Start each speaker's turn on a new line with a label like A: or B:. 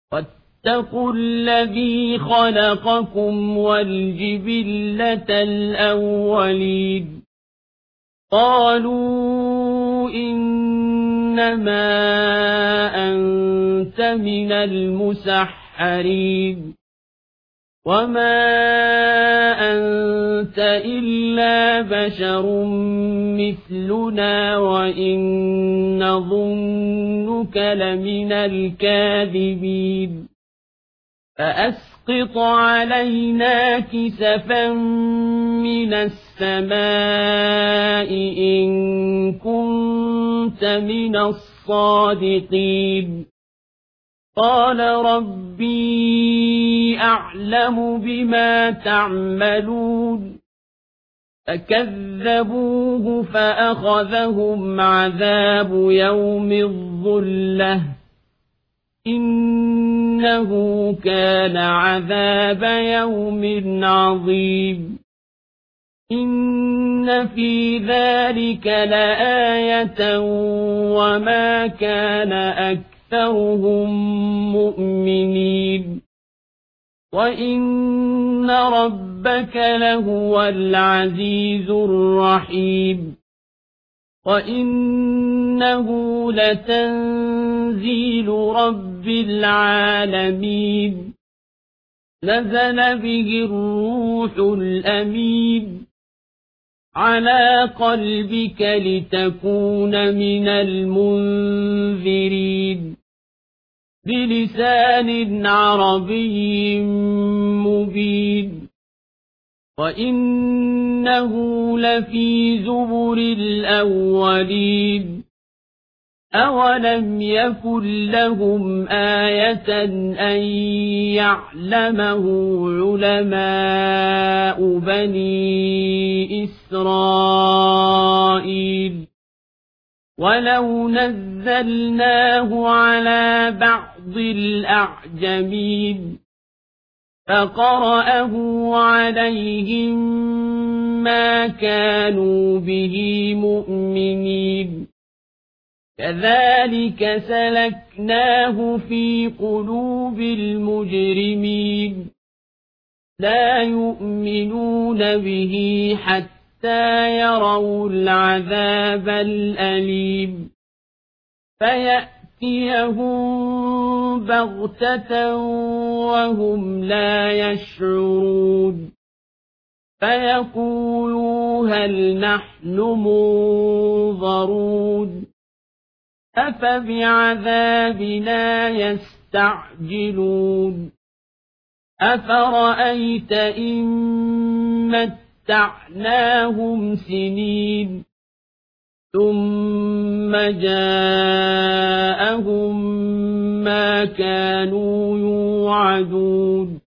A: واتقوا الذي خلقكم والجبلة الأولين قالوا إنما أنت من المسحرين وما أنت إلا بشر مثلنا وإن نظنك لمن الكاذبين فأسقط علينا كسفا من السماء إن كنت من الصادقين قال ربي أعلم بما تعملون فكذبوه فأخذهم عذاب يوم الظلة إنه كان عذاب يوم عظيم إن في ذلك لآية وما كان أكثرهم مؤمنين وإن ربك لهو العزيز الرحيم وإنه لتنزيل رب العالمين نزل به الروح الأمين على قلبك لتكون من المنذرين بلسان عربي مبين وإنه لفي زبر الأولين أولم يكن لهم آية أن يعلمه علماء بني إسرائيل ولو نزلناه على بعض الأعجمين فقرأه عليهم ما كانوا به مؤمنين كذلك سلكناه في قلوب المجرمين لا يؤمنون به حتى يروا العذاب الأليم فيأتيهم بغتة وهم لا يشعرون فيقولوا هل نحن منظرون أفبعذابنا يستعجلون أفرأيت إن متعناهم سنين ثم جاءهم ما كانوا يوعدون